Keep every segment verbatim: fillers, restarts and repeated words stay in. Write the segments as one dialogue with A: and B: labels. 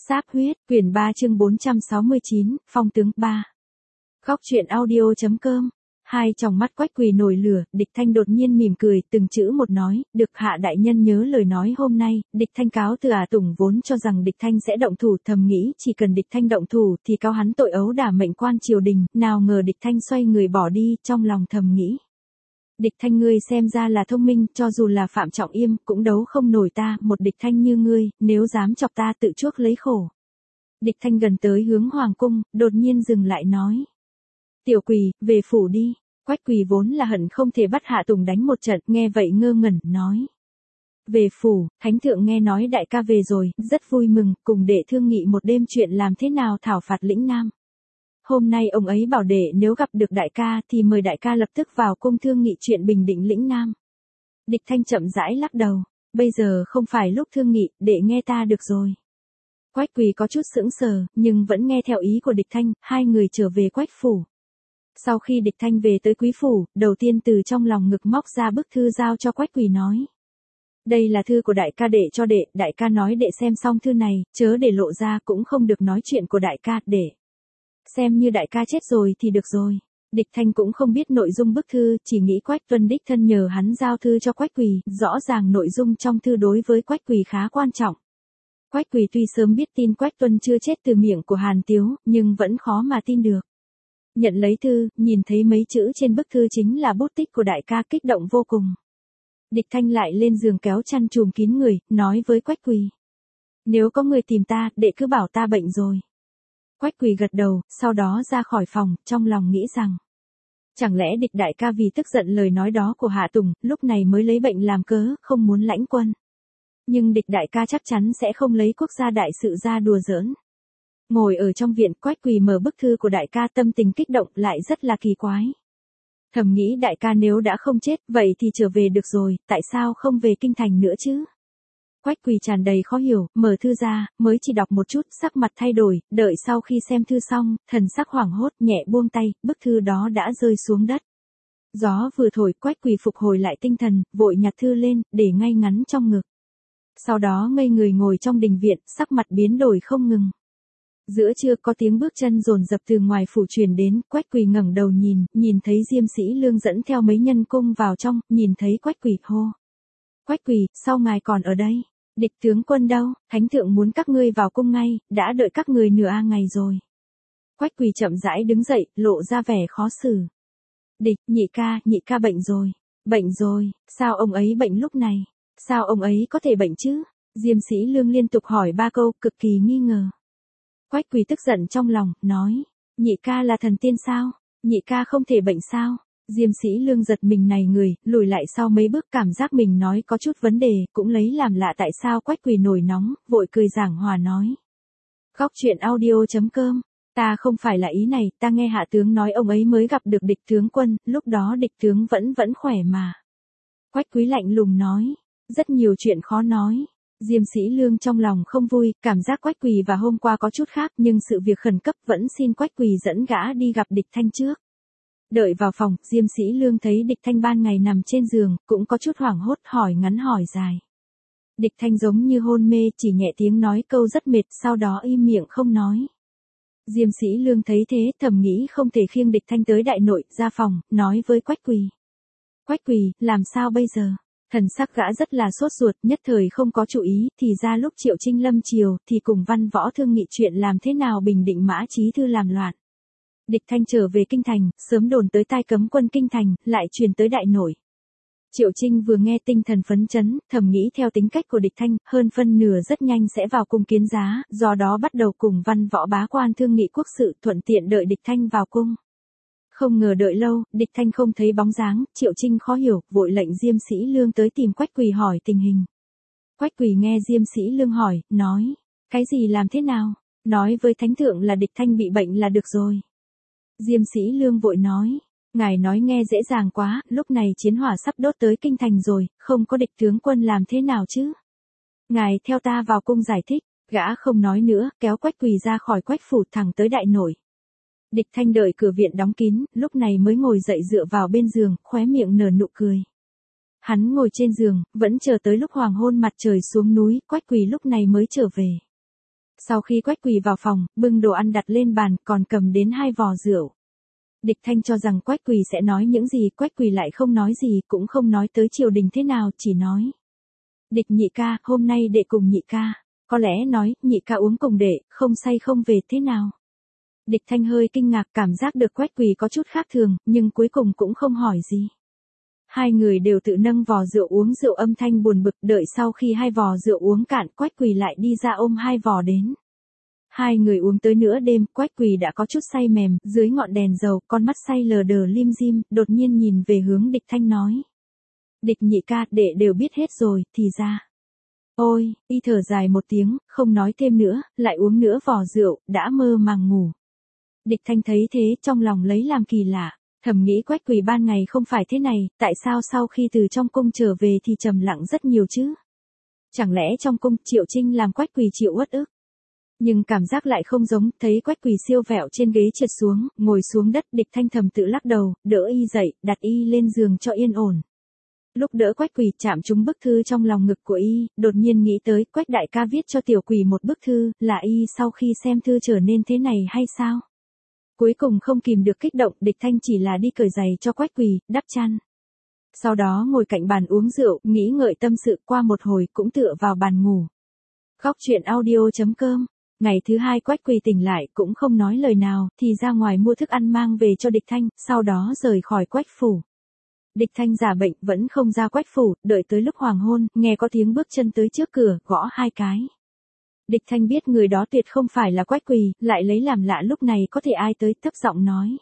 A: Sáp huyết, quyển ba chương bốn trăm sáu mươi chín, phong tướng ba. Góc truyện audio.com. Hai tròng mắt Quách Quỳ nổi lửa, Địch Thanh đột nhiên mỉm cười, từng chữ một nói, được hạ đại nhân nhớ lời nói hôm nay. Địch Thanh cáo từ Ả Tùng vốn cho rằng Địch Thanh sẽ động thủ, thầm nghĩ chỉ cần Địch Thanh động thủ thì cáo hắn tội ấu đả mệnh quan triều đình, nào ngờ Địch Thanh xoay người bỏ đi, trong lòng thầm nghĩ. Địch Thanh ngươi xem ra là thông minh, cho dù là Phạm Trọng Yêm cũng đấu không nổi ta, một Địch Thanh như ngươi, nếu dám chọc ta tự chuốc lấy khổ. Địch Thanh gần tới hướng hoàng cung, đột nhiên dừng lại nói. Tiểu Quỳ, về phủ đi. Quách Quỳ vốn là hận không thể bắt Hạ Tùng đánh một trận, nghe vậy ngơ ngẩn, nói. Về phủ, Thánh thượng nghe nói đại ca về rồi, rất vui mừng, cùng đệ thương nghị một đêm chuyện làm thế nào thảo phạt lĩnh Nam. Hôm nay ông ấy bảo đệ nếu gặp được đại ca thì mời đại ca lập tức vào cung thương nghị chuyện bình định lĩnh Nam. Địch Thanh chậm rãi lắc đầu, bây giờ không phải lúc thương nghị, đệ nghe ta được rồi. Quách Quỳ có chút sững sờ, nhưng vẫn nghe theo ý của Địch Thanh, hai người trở về Quách phủ. Sau khi Địch Thanh về tới Quý phủ, đầu tiên từ trong lòng ngực móc ra bức thư giao cho Quách Quỳ nói. Đây là thư của đại ca đệ cho đệ, đại ca nói đệ xem xong thư này, chớ để lộ ra, cũng không được nói chuyện của đại ca, đệ. Xem như đại ca chết rồi thì được rồi. Địch Thanh cũng không biết nội dung bức thư, chỉ nghĩ Quách Tuân đích thân nhờ hắn giao thư cho Quách Quỳ, rõ ràng nội dung trong thư đối với Quách Quỳ khá quan trọng. Quách Quỳ tuy sớm biết tin Quách Tuân chưa chết từ miệng của Hàn Tiếu, nhưng vẫn khó mà tin được. Nhận lấy thư, nhìn thấy mấy chữ trên bức thư chính là bút tích của đại ca, kích động vô cùng. Địch Thanh lại lên giường kéo chăn trùm kín người, nói với Quách Quỳ. Nếu có người tìm ta, đệ cứ bảo ta bệnh rồi. Quách Quỳ gật đầu, sau đó ra khỏi phòng, trong lòng nghĩ rằng. Chẳng lẽ Địch đại ca vì tức giận lời nói đó của Hạ Tùng, lúc này mới lấy bệnh làm cớ, không muốn lãnh quân. Nhưng Địch đại ca chắc chắn sẽ không lấy quốc gia đại sự ra đùa giỡn. Ngồi ở trong viện, Quách Quỳ mở bức thư của đại ca, tâm tình kích động, lại rất là kỳ quái. Thầm nghĩ đại ca nếu đã không chết, vậy thì trở về được rồi, tại sao không về kinh thành nữa chứ? Quách Quỳ tràn đầy khó hiểu, mở thư ra, mới chỉ đọc một chút, sắc mặt thay đổi, đợi sau khi xem thư xong, thần sắc hoảng hốt, nhẹ buông tay, bức thư đó đã rơi xuống đất. Gió vừa thổi, Quách Quỳ phục hồi lại tinh thần, vội nhặt thư lên, để ngay ngắn trong ngực. Sau đó ngây người ngồi trong đình viện, sắc mặt biến đổi không ngừng. Giữa trưa có tiếng bước chân dồn dập từ ngoài phủ truyền đến, Quách Quỳ ngẩng đầu nhìn, nhìn thấy Diêm Sĩ Lương dẫn theo mấy nhân cung vào trong, nhìn thấy Quách Quỳ hô. Quách Quỳ, sao ngài còn ở đây? Địch tướng quân đâu? Thánh thượng muốn các ngươi vào cung ngay, đã đợi các người nửa a ngày rồi. Quách Quỳ chậm rãi đứng dậy, lộ ra vẻ khó xử. Địch, nhị ca, nhị ca bệnh rồi. Bệnh rồi, sao ông ấy bệnh lúc này? Sao ông ấy có thể bệnh chứ? Diêm Sĩ Lương liên tục hỏi ba câu, cực kỳ nghi ngờ. Quách Quỳ tức giận trong lòng, nói, nhị ca là thần tiên sao? Nhị ca không thể bệnh sao? Diêm Sĩ Lương giật mình này người, lùi lại sau mấy bước, cảm giác mình nói có chút vấn đề, cũng lấy làm lạ tại sao Quách Quỳ nổi nóng, vội cười giảng hòa nói. Góc truyện audio.com, ta không phải là ý này, ta nghe hạ tướng nói ông ấy mới gặp được Địch tướng quân, lúc đó Địch tướng vẫn vẫn khỏe mà. Quách Quý lạnh lùng nói, rất nhiều chuyện khó nói. Diêm Sĩ Lương trong lòng không vui, cảm giác Quách Quỳ và hôm qua có chút khác, nhưng sự việc khẩn cấp vẫn xin Quách Quỳ dẫn gã đi gặp Địch Thanh trước. Đợi vào phòng, Diêm Sĩ Lương thấy Địch Thanh ban ngày nằm trên giường, cũng có chút hoảng hốt, hỏi ngắn hỏi dài. Địch Thanh giống như hôn mê, chỉ nhẹ tiếng nói câu rất mệt, sau đó im miệng không nói. Diêm Sĩ Lương thấy thế, thầm nghĩ không thể khiêng Địch Thanh tới đại nội, ra phòng, nói với Quách Quỳ. Quách Quỳ, làm sao bây giờ? Thần sắc gã rất là sốt ruột, nhất thời không có chú ý, thì ra lúc Triệu Trinh lâm triều, thì cùng Văn Võ thương nghị chuyện làm thế nào bình định Mã Chí Thư làm loạn. Địch Thanh trở về kinh thành, sớm đồn tới tai cấm quân kinh thành, lại truyền tới đại nội. Triệu Trinh vừa nghe tinh thần phấn chấn, thầm nghĩ theo tính cách của Địch Thanh, hơn phân nửa rất nhanh sẽ vào cung kiến giá, do đó bắt đầu cùng Văn Võ bá quan thương nghị quốc sự, thuận tiện đợi Địch Thanh vào cung. Không ngờ đợi lâu, Địch Thanh không thấy bóng dáng, Triệu Trinh khó hiểu, vội lệnh Diêm Sĩ Lương tới tìm Quách Quỳ hỏi tình hình. Quách Quỳ nghe Diêm Sĩ Lương hỏi, nói, cái gì làm thế nào? Nói với Thánh thượng là Địch Thanh bị bệnh là được rồi. Diêm Sĩ Lương vội nói, ngài nói nghe dễ dàng quá, lúc này chiến hỏa sắp đốt tới kinh thành rồi, không có Địch tướng quân làm thế nào chứ? Ngài theo ta vào cung giải thích, gã không nói nữa, kéo Quách Quỳ ra khỏi Quách phủ thẳng tới đại nội. Địch Thanh đợi cửa viện đóng kín, lúc này mới ngồi dậy dựa vào bên giường, khóe miệng nở nụ cười. Hắn ngồi trên giường, vẫn chờ tới lúc hoàng hôn mặt trời xuống núi, Quách Quỳ lúc này mới trở về. Sau khi Quách Quỳ vào phòng, bưng đồ ăn đặt lên bàn, còn cầm đến hai vò rượu. Địch Thanh cho rằng Quách Quỳ sẽ nói những gì, Quách Quỳ lại không nói gì, cũng không nói tới triều đình thế nào, chỉ nói. Địch nhị ca, hôm nay đệ cùng nhị ca. Có lẽ nói, nhị ca uống cùng đệ, không say không về thế nào. Địch Thanh hơi kinh ngạc, cảm giác được Quách Quỳ có chút khác thường, nhưng cuối cùng cũng không hỏi gì. Hai người đều tự nâng vò rượu uống rượu, âm thanh buồn bực, đợi sau khi hai vò rượu uống cạn, Quách Quỳ lại đi ra ôm hai vò đến. Hai người uống tới nửa đêm, Quách Quỳ đã có chút say mềm, dưới ngọn đèn dầu, con mắt say lờ đờ lim dim, đột nhiên nhìn về hướng Địch Thanh nói. Địch nhị ca, đệ đều biết hết rồi, thì ra. Ôi, y thở dài một tiếng, không nói thêm nữa, lại uống nữa vò rượu, đã mơ màng ngủ. Địch Thanh thấy thế, trong lòng lấy làm kỳ lạ, thầm nghĩ Quách Quỳ ban ngày không phải thế này, tại sao sau khi từ trong cung trở về thì trầm lặng rất nhiều chứ? Chẳng lẽ trong cung Triệu Trinh làm Quách Quỳ chịu uất ức? Nhưng cảm giác lại không giống, thấy Quách Quỳ siêu vẹo trên ghế trượt xuống, ngồi xuống đất, Địch Thanh thầm tự lắc đầu, đỡ y dậy, đặt y lên giường cho yên ổn. Lúc đỡ Quách Quỳ chạm trúng bức thư trong lòng ngực của y, đột nhiên nghĩ tới Quách đại ca viết cho tiểu Quỳ một bức thư, là y sau khi xem thư trở nên thế này hay sao? Cuối cùng không kìm được kích động, Địch Thanh chỉ là đi cởi giày cho Quách Quỳ, đắp chăn. Sau đó ngồi cạnh bàn uống rượu, nghĩ ngợi tâm sự, qua một hồi cũng tựa vào bàn ngủ. Góc truyện audio chấm com. Ngày thứ hai Quách Quỳ tỉnh lại cũng không nói lời nào, thì ra ngoài mua thức ăn mang về cho Địch Thanh, sau đó rời khỏi Quách phủ. Địch Thanh giả bệnh vẫn không ra Quách phủ, đợi tới lúc hoàng hôn, nghe có tiếng bước chân tới trước cửa, gõ hai cái. Địch Thanh biết người đó tuyệt không phải là Quách Quỳ, lại lấy làm lạ lúc này có thể ai tới, thấp giọng nói.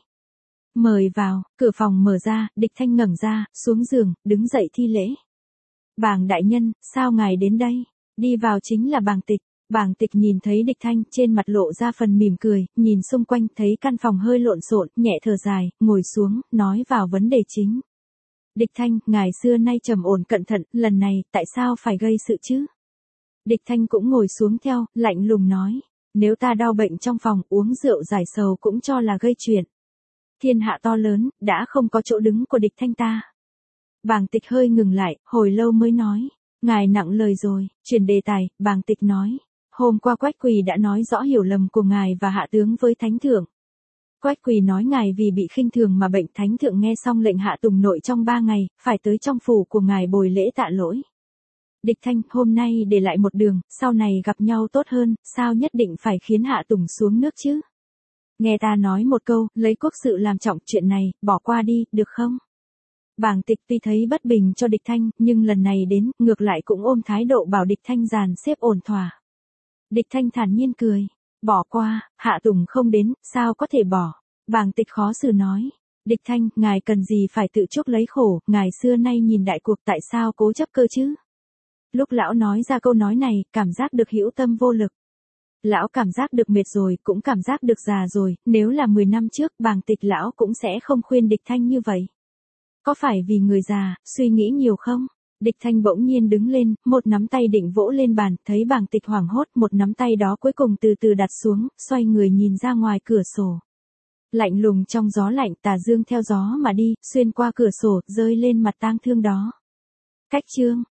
A: Mời vào, cửa phòng mở ra, Địch Thanh ngẩng ra, xuống giường, đứng dậy thi lễ. Bàng đại nhân, sao ngài đến đây? Đi vào chính là Bàng Tịch. Bàng Tịch nhìn thấy Địch Thanh, trên mặt lộ ra phần mỉm cười, nhìn xung quanh thấy căn phòng hơi lộn xộn, nhẹ thở dài, ngồi xuống, nói vào vấn đề chính. Địch Thanh, ngài xưa nay trầm ổn cẩn thận, lần này, tại sao phải gây sự chứ? Địch Thanh cũng ngồi xuống theo, lạnh lùng nói, nếu ta đau bệnh trong phòng, uống rượu giải sầu cũng cho là gây chuyện. Thiên hạ to lớn, đã không có chỗ đứng của Địch Thanh ta. Bàng Tịch hơi ngừng lại, hồi lâu mới nói, ngài nặng lời rồi, chuyển đề tài, Bàng Tịch nói, hôm qua Quách Quỳ đã nói rõ hiểu lầm của ngài và hạ tướng với thánh thượng. Quách Quỳ nói ngài vì bị khinh thường mà bệnh, thánh thượng nghe xong lệnh hạ tùng nội trong ba ngày, phải tới trong phủ của ngài bồi lễ tạ lỗi. Địch Thanh, hôm nay để lại một đường, sau này gặp nhau tốt hơn, sao nhất định phải khiến hạ tùng xuống nước chứ? Nghe ta nói một câu, lấy quốc sự làm trọng, chuyện này, bỏ qua đi, được không? Bàng Tịch tuy thấy bất bình cho Địch Thanh, nhưng lần này đến, ngược lại cũng ôm thái độ bảo Địch Thanh dàn xếp ổn thỏa. Địch Thanh thản nhiên cười. Bỏ qua, hạ tùng không đến, sao có thể bỏ? Bàng Tịch khó xử nói. Địch Thanh, ngài cần gì phải tự chuốc lấy khổ, ngài xưa nay nhìn đại cuộc tại sao cố chấp cơ chứ? Lúc lão nói ra câu nói này, cảm giác được hữu tâm vô lực. Lão cảm giác được mệt rồi, cũng cảm giác được già rồi, nếu là mười năm trước, Bàng Tịch lão cũng sẽ không khuyên Địch Thanh như vậy. Có phải vì người già, suy nghĩ nhiều không? Địch Thanh bỗng nhiên đứng lên, một nắm tay định vỗ lên bàn, thấy Bàng Tịch hoảng hốt, một nắm tay đó cuối cùng từ từ đặt xuống, xoay người nhìn ra ngoài cửa sổ. Lạnh lùng trong gió lạnh, tà dương theo gió mà đi, xuyên qua cửa sổ, rơi lên mặt tang thương đó. Cách chương